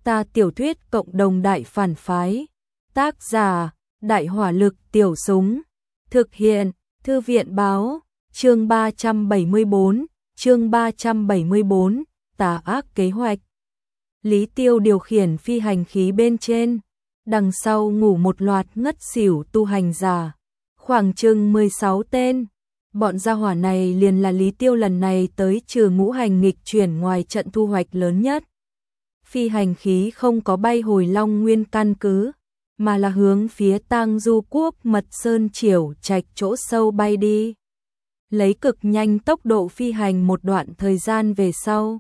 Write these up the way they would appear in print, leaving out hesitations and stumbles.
Ta tiểu thuyết cộng đồng đại phản phái. Tác giả, Đại hỏa lực tiểu súng. Thực hiện, Thư viện báo, chương 374, chương 374, tà ác kế hoạch. Lý Tiêu điều khiển phi hành khí bên trên, đằng sau ngủ một loạt ngất xỉu tu hành giả, khoảng chừng 16 tên. Bọn gia hỏa này liền là Lý Tiêu lần này tới trừ ngũ hành nghịch chuyển ngoài trận thu hoạch lớn nhất. Phi hành khí không có bay hồi Long Nguyên căn cứ, mà là hướng phía Tang Du Quốc Mật Sơn Triểu Trạch chỗ sâu bay đi. Lấy cực nhanh tốc độ phi hành một đoạn thời gian về sau,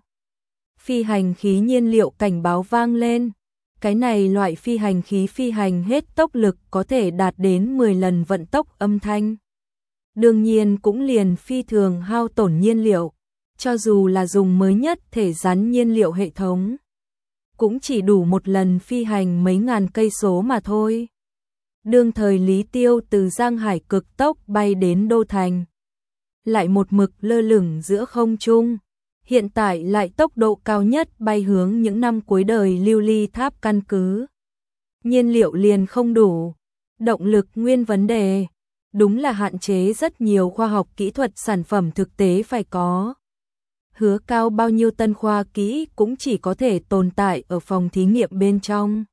phi hành khí nhiên liệu cảnh báo vang lên. Cái này loại phi hành khí phi hành hết tốc lực có thể đạt đến 10 lần vận tốc âm thanh. Đương nhiên cũng liền phi thường hao tổn nhiên liệu, cho dù là dùng mới nhất thể rắn nhiên liệu hệ thống, cũng chỉ đủ một lần phi hành mấy ngàn cây số mà thôi. Đương thời Lý Tiêu từ Giang Hải cực tốc bay đến Đô Thành, lại một mực lơ lửng giữa không trung. Hiện tại lại tốc độ cao nhất bay hướng những năm cuối đời Lưu Ly Tháp căn cứ. Nhiên liệu liền không đủ, động lực nguyên vấn đề, đúng là hạn chế rất nhiều khoa học kỹ thuật sản phẩm thực tế phải có. Hứa cao bao nhiêu tân khoa kỹ cũng chỉ có thể tồn tại ở phòng thí nghiệm bên trong.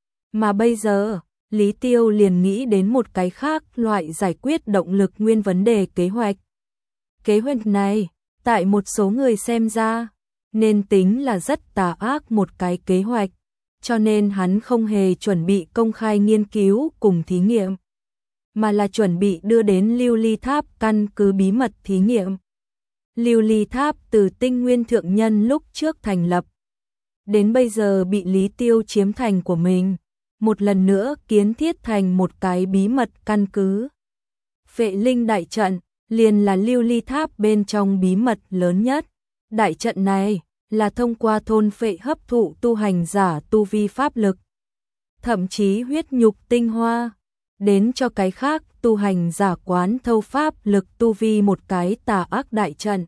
Mà bây giờ, Lý Tiêu liền nghĩ đến một cái khác loại giải quyết động lực nguyên vấn đề kế hoạch. Kế hoạch này, tại một số người xem ra, nên tính là rất tà ác một cái kế hoạch, cho nên hắn không hề chuẩn bị công khai nghiên cứu cùng thí nghiệm, mà là chuẩn bị đưa đến Lưu Ly Tháp căn cứ bí mật thí nghiệm. Lưu Ly Tháp từ Tinh Nguyên Thượng Nhân lúc trước thành lập, đến bây giờ bị Lý Tiêu chiếm thành của mình, một lần nữa kiến thiết thành một cái bí mật căn cứ. Phệ Linh Đại Trận liền là Lưu Ly Tháp bên trong bí mật lớn nhất. Đại trận này là thông qua thôn phệ hấp thụ tu hành giả tu vi pháp lực, thậm chí huyết nhục tinh hoa, đến cho cái khác tu hành giả quán thâu pháp lực tu vi một cái tà ác đại trận.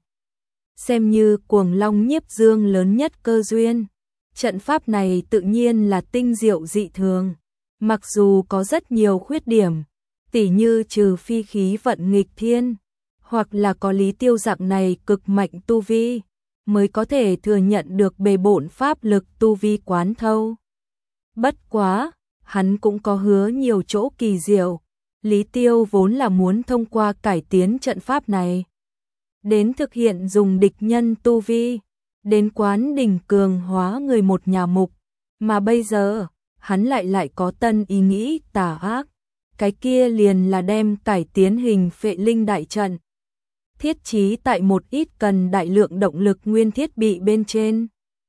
Xem như Cuồng Long Nhiếp Dương lớn nhất cơ duyên. Trận pháp này tự nhiên là tinh diệu dị thường, mặc dù có rất nhiều khuyết điểm, tỉ như trừ phi khí vận nghịch thiên, hoặc là có Lý Tiêu dạng này cực mạnh tu vi, mới có thể thừa nhận được bề bộn pháp lực tu vi quán thâu. Bất quá, hắn cũng có hứa nhiều chỗ kỳ diệu. Lý Tiêu vốn là muốn thông qua cải tiến trận pháp này, đến thực hiện dùng địch nhân tu vi, đến quán đỉnh cường hóa người một nhà mục. Mà bây giờ, hắn lại có tân ý nghĩ tà ác. Cái kia liền là đem cải tiến hình Phệ Linh Đại Trận, thiết trí tại một ít cần đại lượng động lực nguyên thiết bị bên trên.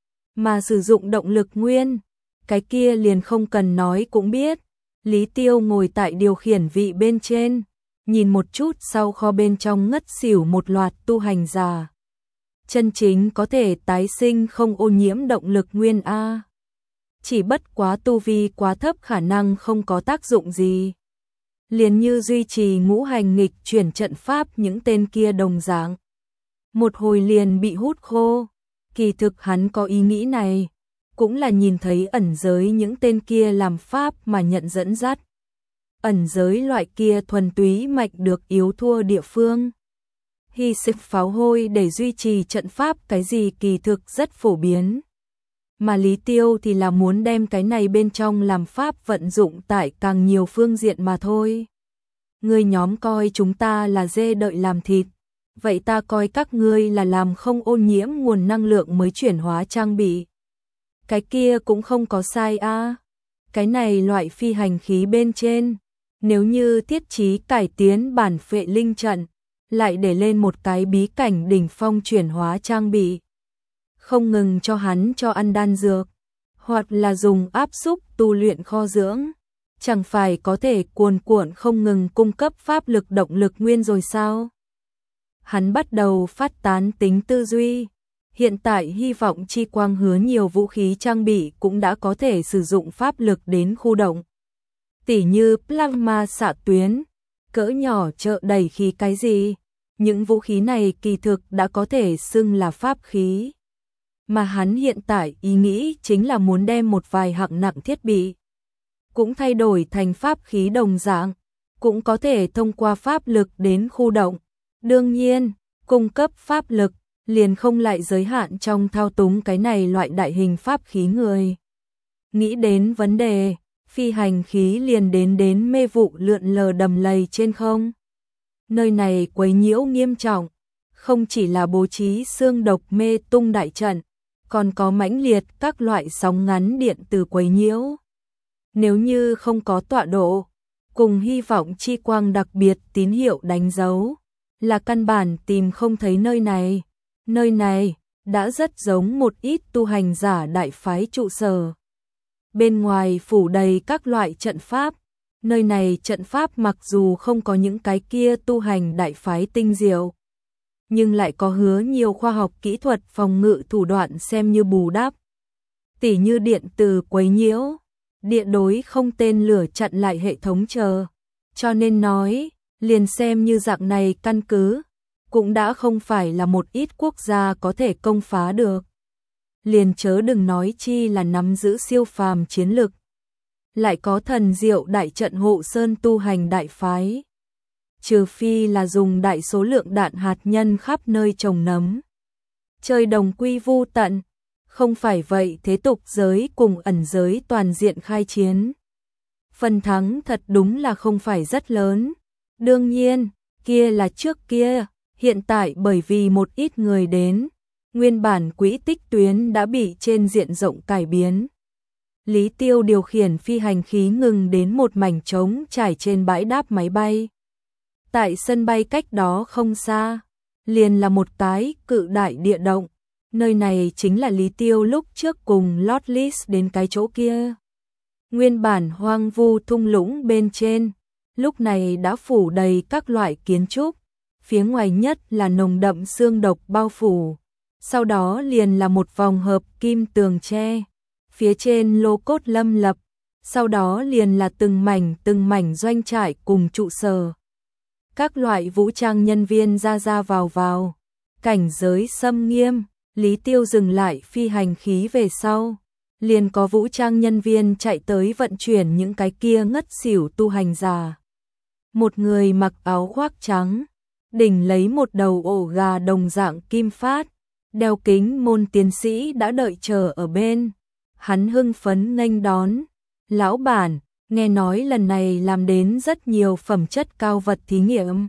Mà sử dụng động lực nguyên, cái kia liền không cần nói cũng biết. Lý Tiêu ngồi tại điều khiển vị bên trên, nhìn một chút sau kho bên trong ngất xỉu một loạt tu hành giả. Chân chính có thể tái sinh không ô nhiễm động lực nguyên A. Chỉ bất quá tu vi quá thấp khả năng không có tác dụng gì. Liền như duy trì ngũ hành nghịch chuyển trận pháp những tên kia đồng dạng, một hồi liền bị hút khô. Kỳ thực hắn có ý nghĩ này, cũng là nhìn thấy ẩn giới những tên kia làm pháp mà nhận dẫn dắt. Ẩn giới loại kia thuần túy mạnh được yếu thua địa phương. Hy sinh pháo hôi để duy trì trận pháp cái gì kỳ thực rất phổ biến. Mà Lý Tiêu thì là muốn đem cái này bên trong làm pháp vận dụng tại càng nhiều phương diện mà thôi. Ngươi nhóm coi chúng ta là dê đợi làm thịt, vậy ta coi các ngươi là làm không ô nhiễm nguồn năng lượng mới chuyển hóa trang bị. Cái kia cũng không có sai a. Cái này loại phi hành khí bên trên, nếu như thiết trí cải tiến bản Phệ Linh trận, lại để lên một cái bí cảnh đỉnh phong chuyển hóa trang bị, không ngừng cho hắn cho ăn đan dược, hoặc là dùng áp xúc tu luyện kho dưỡng, chẳng phải có thể cuồn cuộn không ngừng cung cấp pháp lực động lực nguyên rồi sao? Hắn bắt đầu phát tán tính tư duy. Hiện tại hy vọng chi quang hứa nhiều vũ khí trang bị cũng đã có thể sử dụng pháp lực đến khu động. Tỉ như plasma xạ tuyến, cỡ nhỏ trợ đẩy khí cái gì, những vũ khí này kỳ thực đã có thể xưng là pháp khí. mà hắn hiện tại ý nghĩ chính là muốn đem một vài hạng nặng thiết bị cũng thay đổi thành pháp khí đồng dạng, cũng có thể thông qua pháp lực đến khu động. Đương nhiên, cung cấp pháp lực liền không lại giới hạn trong thao túng cái này loại đại hình pháp khí người. Nghĩ đến vấn đề, phi hành khí liền đến mê vụ lượn lờ đầm lầy trên không. Nơi này quấy nhiễu nghiêm trọng, không chỉ là bố trí xương độc mê tung đại trận, còn có mãnh liệt các loại sóng ngắn điện từ quấy nhiễu. Nếu như không có tọa độ, cùng hy vọng chi quang đặc biệt tín hiệu đánh dấu, là căn bản tìm không thấy nơi này. Nơi này đã rất giống một ít tu hành giả đại phái trụ sở. Bên ngoài phủ đầy các loại trận pháp, nơi này trận pháp mặc dù không có những cái kia tu hành đại phái tinh diệu, nhưng lại có hứa nhiều khoa học kỹ thuật phòng ngự thủ đoạn xem như bù đắp. Tỉ như điện từ quấy nhiễu, điện đối không tên lửa chặn lại hệ thống chờ. Cho nên nói, liền xem như dạng này căn cứ, cũng đã không phải là một ít quốc gia có thể công phá được. Liền chớ đừng nói chi là nắm giữ siêu phàm chiến lực. Lại có thần diệu đại trận hộ sơn tu hành đại phái. Trừ phi là dùng đại số lượng đạn hạt nhân khắp nơi trồng nấm. Chơi đồng quy vu tận, không phải vậy thế tục giới cùng ẩn giới toàn diện khai chiến. Phần thắng thật đúng là không phải rất lớn. Đương nhiên, kia là trước kia, hiện tại bởi vì một ít người đến, nguyên bản quỹ tích tuyến đã bị trên diện rộng cải biến. Lý Tiêu điều khiển phi hành khí ngừng đến một mảnh trống trải trên bãi đáp máy bay. Tại sân bay cách đó không xa, liền là một cái cự đại địa động. Nơi này chính là Lý Tiêu lúc trước cùng Lotlis đến cái chỗ kia. Nguyên bản hoang vu thung lũng bên trên, lúc này đã phủ đầy các loại kiến trúc. Phía ngoài nhất là nồng đậm xương độc bao phủ. Sau đó liền là một vòng hợp kim tường tre. Phía trên lô cốt lâm lập. Sau đó liền là từng mảnh doanh trại cùng trụ sở. Các loại vũ trang nhân viên ra vào. Cảnh giới xâm nghiêm. Lý Tiêu dừng lại phi hành khí về sau. Liền có vũ trang nhân viên chạy tới vận chuyển những cái kia ngất xỉu tu hành giả. Một người mặc áo khoác trắng, đỉnh lấy một đầu ổ gà đồng dạng kim phát, đeo kính môn tiến sĩ đã đợi chờ ở bên. Hắn hưng phấn nghênh đón. Lão bản, nghe nói lần này làm đến rất nhiều phẩm chất cao vật thí nghiệm.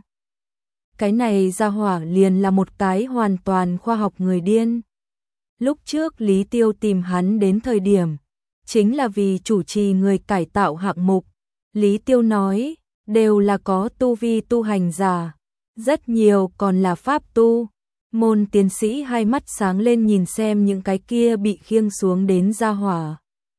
Cái này ra hỏa liền là một cái hoàn toàn khoa học người điên. Lúc trước Lý Tiêu tìm hắn đến thời điểm, chính là vì chủ trì người cải tạo hạng mục. Lý Tiêu nói, đều là có tu vi tu hành giả, rất nhiều còn là pháp tu. Môn tiến sĩ hai mắt sáng lên nhìn xem những cái kia bị khiêng xuống đến ra hỏa.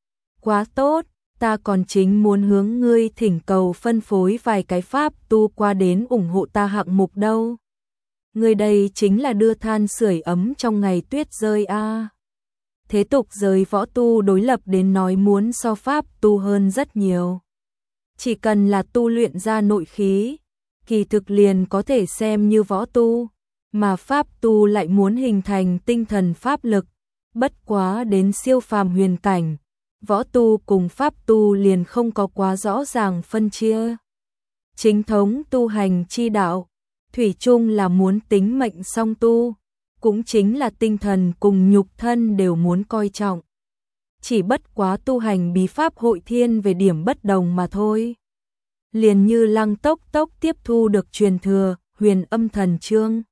Quá tốt, ta còn chính muốn hướng ngươi thỉnh cầu phân phối vài cái pháp tu qua đến ủng hộ ta hạng mục đâu. Người đây chính là đưa than sưởi ấm trong ngày tuyết rơi a. Thế tục giới võ tu đối lập đến nói muốn so pháp tu hơn rất nhiều. Chỉ cần là tu luyện ra nội khí, kỳ thực liền có thể xem như võ tu, mà pháp tu lại muốn hình thành tinh thần pháp lực, bất quá đến siêu phàm huyền cảnh, võ tu cùng pháp tu liền không có quá rõ ràng phân chia. Chính thống tu hành chi đạo, thủy chung là muốn tính mệnh song tu, cũng chính là tinh thần cùng nhục thân đều muốn coi trọng. Chỉ bất quá tu hành bí pháp hội thiên về điểm bất đồng mà thôi. Liền như Lăng Tốc tiếp thu được truyền thừa, Huyền Âm Thần Chương.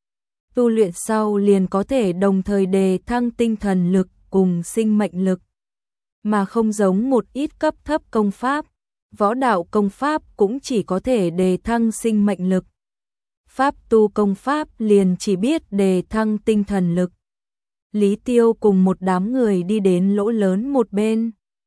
Tu luyện sau liền có thể đồng thời đề thăng tinh thần lực cùng sinh mệnh lực. Mà không giống một ít cấp thấp công pháp, võ đạo công pháp cũng chỉ có thể đề thăng sinh mệnh lực. Pháp tu công pháp liền chỉ biết đề thăng tinh thần lực. Lý Tiêu cùng một đám người đi đến lỗ lớn một bên.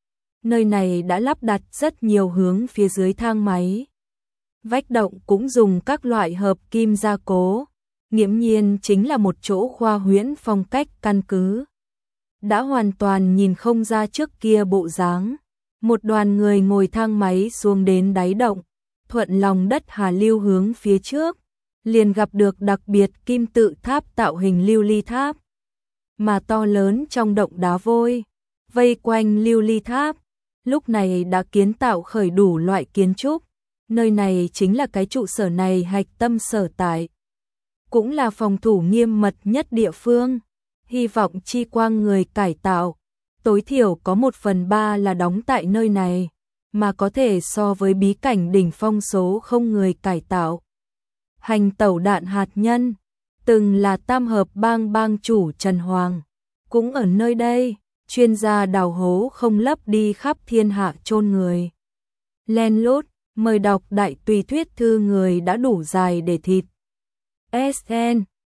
Nơi này đã lắp đặt rất nhiều hướng phía dưới thang máy. Vách động cũng dùng các loại hợp kim gia cố, nghiễm nhiên chính là một chỗ khoa huyễn phong cách căn cứ. Đã hoàn toàn nhìn không ra trước kia bộ dáng. Một đoàn người ngồi thang máy xuống đến đáy động, thuận lòng đất hà lưu hướng phía trước, liền gặp được đặc biệt kim tự tháp tạo hình lưu ly tháp. mà to lớn trong động đá vôi, vây quanh lưu ly tháp, lúc này đã kiến tạo khởi đủ loại kiến trúc. Nơi này chính là cái trụ sở này hạch tâm sở tại, cũng là phòng thủ nghiêm mật nhất địa phương. Hy vọng chi quang người cải tạo, tối thiểu có 1/3 là đóng tại nơi này, mà có thể so với bí cảnh đỉnh phong số không người cải tạo. Hành tẩu đạn hạt nhân, từng là Tam Hợp bang bang chủ Trần Hoàng, cũng ở nơi đây, chuyên gia đào hố không lấp đi khắp thiên hạ chôn người. Len lút, mời đọc đại tùy thuyết thư người đã đủ dài để thịt. SN